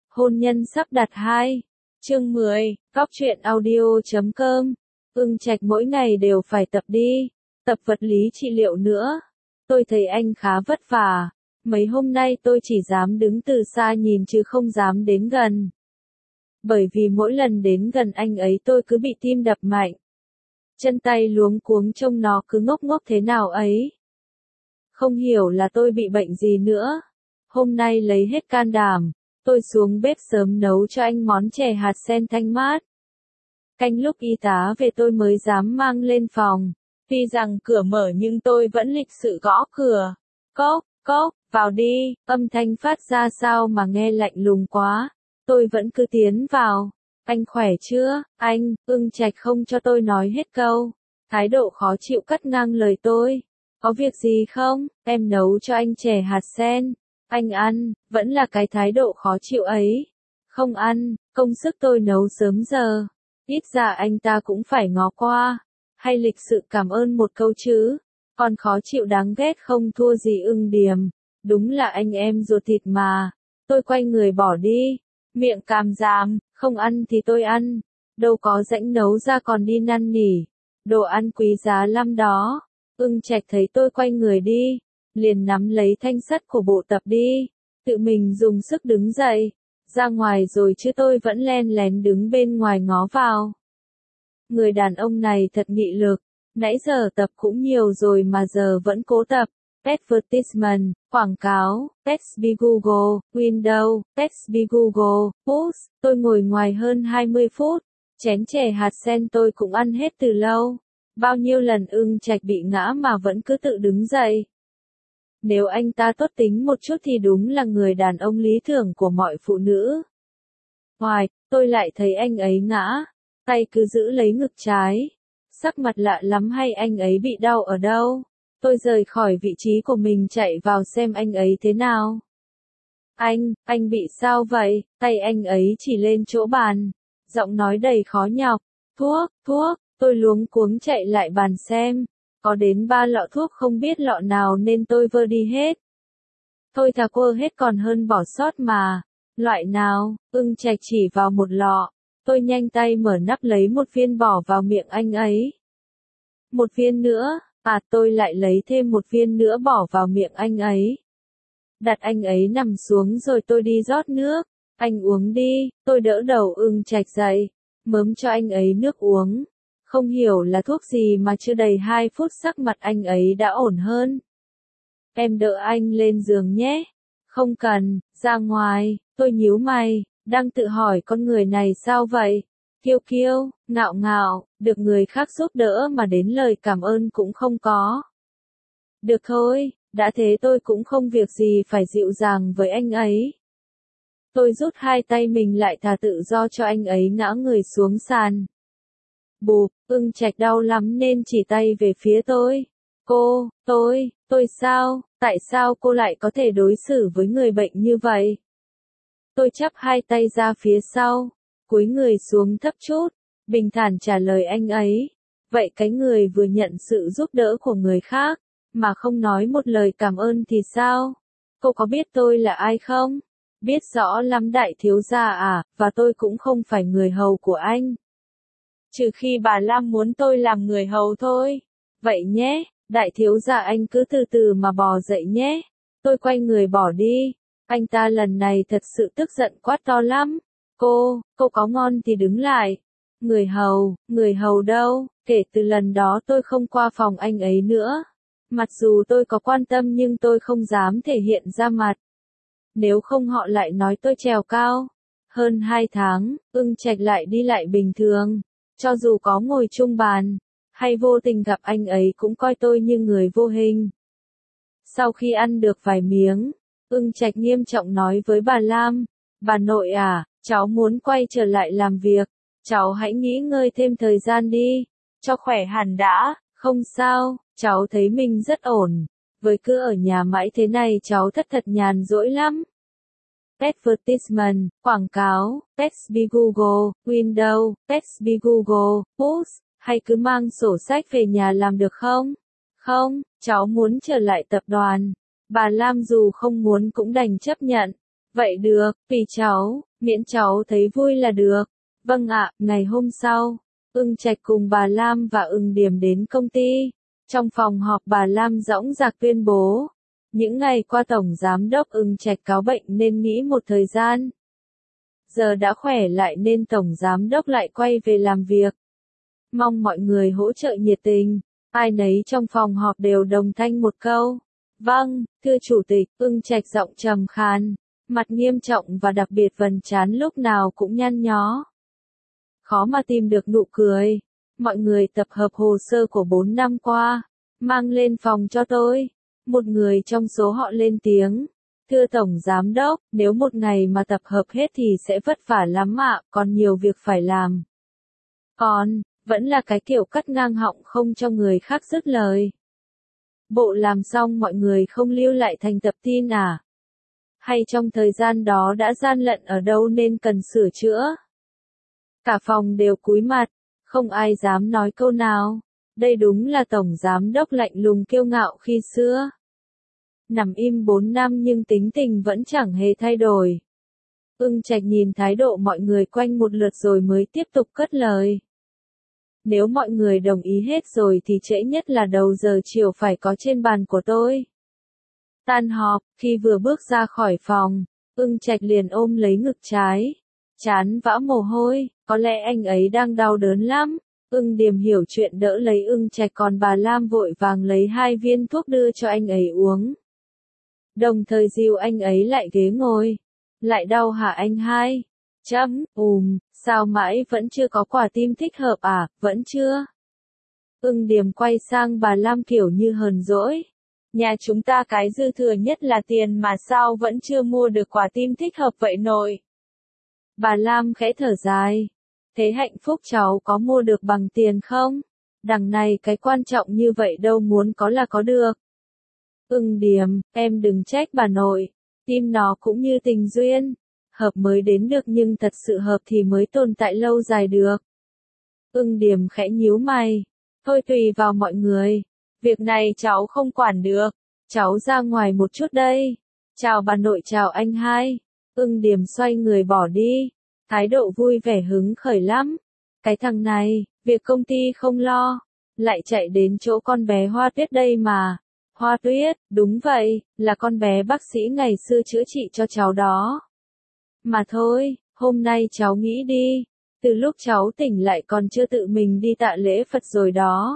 Hôn nhân sắp đặt 2. Chương 10, Góc truyện audio.com. Ưng Trạch mỗi ngày đều phải tập đi, tập vật lý trị liệu nữa. Tôi thấy anh khá vất vả. Mấy hôm nay tôi chỉ dám đứng từ xa nhìn chứ không dám đến gần. Bởi vì mỗi lần đến gần anh ấy tôi cứ bị tim đập mạnh. Chân tay luống cuống trông nó cứ ngốc ngốc thế nào ấy. Không hiểu là tôi bị bệnh gì nữa. Hôm nay lấy hết can đảm, tôi xuống bếp sớm nấu cho anh món chè hạt sen thanh mát. Canh lúc y tá về tôi mới dám mang lên phòng. Tuy rằng cửa mở nhưng tôi vẫn lịch sự gõ cửa. Cốc, cốc, vào đi, âm thanh phát ra sao mà nghe lạnh lùng quá. Tôi vẫn cứ tiến vào. Anh khỏe chưa, anh? Ưng Trạch không cho tôi nói hết câu. Thái độ khó chịu cắt ngang lời tôi. Có việc gì không? Em nấu cho anh chè hạt sen. Anh ăn, vẫn là cái thái độ khó chịu ấy. Không ăn, công sức tôi nấu sớm giờ. Ít ra anh ta cũng phải ngó qua. Hay lịch sự cảm ơn một câu chứ. Còn khó chịu đáng ghét không thua gì Ưng Điềm. Đúng là anh em ruột thịt mà. Tôi quay người bỏ đi. Miệng càm ràm, không ăn thì tôi ăn. Đâu có rãnh nấu ra còn đi năn nỉ. Đồ ăn quý giá lắm đó. Ưng Trạch thấy tôi quay người đi, liền nắm lấy thanh sắt của bộ tập đi. Tự mình dùng sức đứng dậy. Ra ngoài rồi chứ tôi vẫn len lén đứng bên ngoài ngó vào. Người đàn ông này thật nghị lực. Nãy giờ tập cũng nhiều rồi mà giờ vẫn cố tập. Advertisement, quảng cáo, text Google, Windows, text Google, Post. Tôi ngồi ngoài hơn 20 phút. Chén chè hạt sen tôi cũng ăn hết từ lâu. Bao nhiêu lần Ưng Trạch bị ngã mà vẫn cứ tự đứng dậy. Nếu anh ta tốt tính một chút thì đúng là người đàn ông lý tưởng của mọi phụ nữ. Hoài, tôi lại thấy anh ấy ngã. Tay cứ giữ lấy ngực trái. Sắc mặt lạ lắm hay anh ấy bị đau ở đâu? Tôi rời khỏi vị trí của mình chạy vào xem anh ấy thế nào. Anh bị sao vậy? Tay anh ấy chỉ lên chỗ bàn. Giọng nói đầy khó nhọc. Thuốc. Tôi luống cuống chạy lại bàn xem. Có đến 3 lọ thuốc không biết lọ nào nên tôi vơ đi hết. Thôi thà quơ hết còn hơn bỏ sót mà. Loại nào? Ưng Trạch chỉ vào một lọ. Tôi nhanh tay mở nắp lấy một viên bỏ vào miệng anh ấy. Một viên nữa, tôi lại lấy thêm một viên nữa bỏ vào miệng anh ấy. Đặt anh ấy nằm xuống rồi tôi đi rót nước. Anh uống đi, tôi đỡ đầu Ưng Trạch dậy. Mớm cho anh ấy nước uống. Không hiểu là thuốc gì mà chưa đầy 2 phút sắc mặt anh ấy đã ổn hơn. Em đỡ anh lên giường nhé. Không cần, ra ngoài, tôi nhíu mày, đang tự hỏi con người này sao vậy. Kiêu, ngạo ngạo, được người khác giúp đỡ mà đến lời cảm ơn cũng không có. Được thôi, đã thế tôi cũng không việc gì phải dịu dàng với anh ấy. Tôi rút hai tay mình lại thả tự do cho anh ấy ngã người xuống sàn. Bụp, Ưng Trạch đau lắm nên chỉ tay về phía tôi. Tôi sao, tại sao cô lại có thể đối xử với người bệnh như vậy? Tôi chắp hai tay ra phía sau, cúi người xuống thấp chút, bình thản trả lời anh ấy. Vậy cái người vừa nhận sự giúp đỡ của người khác, mà không nói một lời cảm ơn thì sao? Cô có biết tôi là ai không? Biết rõ lắm đại thiếu gia à, và tôi cũng không phải người hầu của anh. Trừ khi bà Lam muốn tôi làm người hầu thôi. Vậy nhé, đại thiếu gia anh cứ từ từ mà bò dậy nhé. Tôi quay người bỏ đi. Anh ta lần này thật sự tức giận quát to lắm. Cô có ngon thì đứng lại. Người hầu đâu? Kể từ lần đó tôi không qua phòng anh ấy nữa. Mặc dù tôi có quan tâm nhưng tôi không dám thể hiện ra mặt. Nếu không họ lại nói tôi trèo cao. Hơn 2 tháng, Ưng Trạch lại đi lại bình thường. Cho dù có ngồi chung bàn, hay vô tình gặp anh ấy cũng coi tôi như người vô hình. Sau khi ăn được vài miếng, Ưng Trạch nghiêm trọng nói với bà Lam, bà nội à, cháu muốn quay trở lại làm việc, cháu hãy nghỉ ngơi thêm thời gian đi, cho khỏe hẳn đã, không sao, cháu thấy mình rất ổn, với cứ ở nhà mãi thế này cháu thật nhàn rỗi lắm. Advertisement, quảng cáo, text Google, Windows, text Google, Post, hay cứ mang sổ sách về nhà làm được không? Không, cháu muốn trở lại tập đoàn. Bà Lam dù không muốn cũng đành chấp nhận. Vậy được, vì cháu, Miễn cháu thấy vui là được. Vâng ạ, ngày hôm sau, Ưng Trạch cùng bà Lam và Ưng Điềm đến công ty. Trong phòng họp bà Lam dõng dạc tuyên bố. Những ngày qua Tổng Giám đốc Ưng Trạch cáo bệnh nên nghỉ một thời gian. Giờ đã khỏe lại nên Tổng Giám đốc lại quay về làm việc. Mong mọi người hỗ trợ nhiệt tình. Ai nấy trong phòng họp đều đồng thanh một câu. Vâng, thưa Chủ tịch. Ưng Trạch giọng trầm khàn, mặt nghiêm trọng và đặc biệt vầng trán lúc nào cũng nhăn nhó. Khó mà tìm được nụ cười. Mọi người tập hợp hồ sơ của 4 năm qua, mang lên phòng cho tôi. Một người trong số họ lên tiếng. Thưa Tổng Giám đốc, nếu một ngày mà tập hợp hết thì sẽ vất vả lắm ạ, còn nhiều việc phải làm. Còn, vẫn là cái kiểu cắt ngang họng không cho người khác dứt lời. Bộ làm xong mọi người không lưu lại thành tập tin à? Hay trong thời gian đó đã gian lận ở đâu nên cần sửa chữa? Cả phòng đều cúi mặt, không ai dám nói câu nào. Đây đúng là Tổng Giám đốc lạnh lùng kiêu ngạo khi xưa. Nằm im 4 năm nhưng tính tình vẫn chẳng hề thay đổi. Ưng Trạch nhìn thái độ mọi người quanh một lượt rồi mới tiếp tục cất lời. Nếu mọi người đồng ý hết rồi thì trễ nhất là đầu giờ chiều phải có trên bàn của tôi. Tan họp, khi vừa bước ra khỏi phòng, Ưng Trạch liền ôm lấy ngực trái. Trán vã mồ hôi, có lẽ anh ấy đang đau đớn lắm. Ưng Điềm hiểu chuyện đỡ lấy Ưng Trạch còn bà Lam vội vàng lấy 2 viên thuốc đưa cho anh ấy uống. Đồng thời dìu anh ấy lại ghế ngồi. Lại đau hả anh hai? Sao mãi vẫn chưa có quả tim thích hợp à, vẫn chưa? Ưng Điềm quay sang bà Lam kiểu như hờn dỗi. Nhà chúng ta cái dư thừa nhất là tiền mà sao vẫn chưa mua được quả tim thích hợp vậy nội? Bà Lam khẽ thở dài. Thế hạnh phúc cháu có mua được bằng tiền không? Đằng này cái quan trọng như vậy đâu muốn có là có được. Ưng Điềm, em đừng trách bà nội. Tim nó cũng như tình duyên. Hợp mới đến được nhưng thật sự hợp thì mới tồn tại lâu dài được. Ưng Điềm khẽ nhíu mày. Thôi tùy vào mọi người. Việc này cháu không quản được. Cháu ra ngoài một chút đây. Chào bà nội, chào anh hai. Ưng Điềm xoay người bỏ đi. Thái độ vui vẻ hứng khởi lắm. Cái thằng này, việc công ty không lo. Lại chạy đến chỗ con bé Hoa Tuyết đây mà. Hoa Tuyết, đúng vậy, là con bé bác sĩ ngày xưa chữa trị cho cháu đó. Mà thôi, hôm nay cháu nghĩ đi. Từ lúc cháu tỉnh lại còn chưa tự mình đi tạ lễ Phật rồi đó.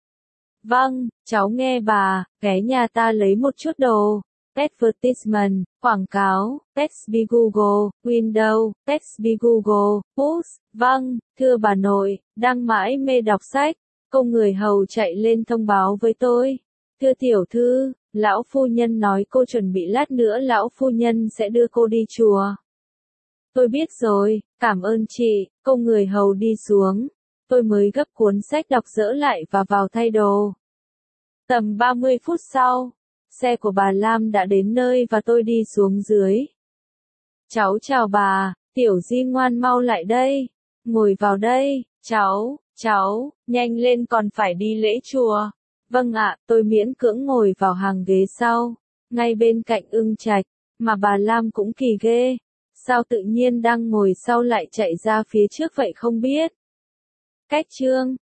Vâng, cháu nghe bà, ghé nhà ta lấy một chút đồ. Advertisement, quảng cáo, Bixby Google, Windows, Bixby Google, Push. Vâng, thưa bà nội, đang mãi mê đọc sách. Công người hầu chạy lên thông báo với tôi. Thưa tiểu thư, lão phu nhân nói cô chuẩn bị lát nữa lão phu nhân sẽ đưa cô đi chùa. Tôi biết rồi, cảm ơn chị. Công người hầu đi xuống. Tôi mới gấp cuốn sách đọc dỡ lại và vào thay đồ. Tầm 30 phút sau, xe của bà Lam đã đến nơi và tôi đi xuống dưới. Cháu chào bà, tiểu Di ngoan mau lại đây. Ngồi vào đây, cháu, nhanh lên còn phải đi lễ chùa. Vâng ạ, tôi miễn cưỡng ngồi vào hàng ghế sau, ngay bên cạnh Ưng Trạch, mà bà Lam cũng kỳ ghê. Sao tự nhiên đang ngồi sau lại chạy ra phía trước vậy không biết. Cách chương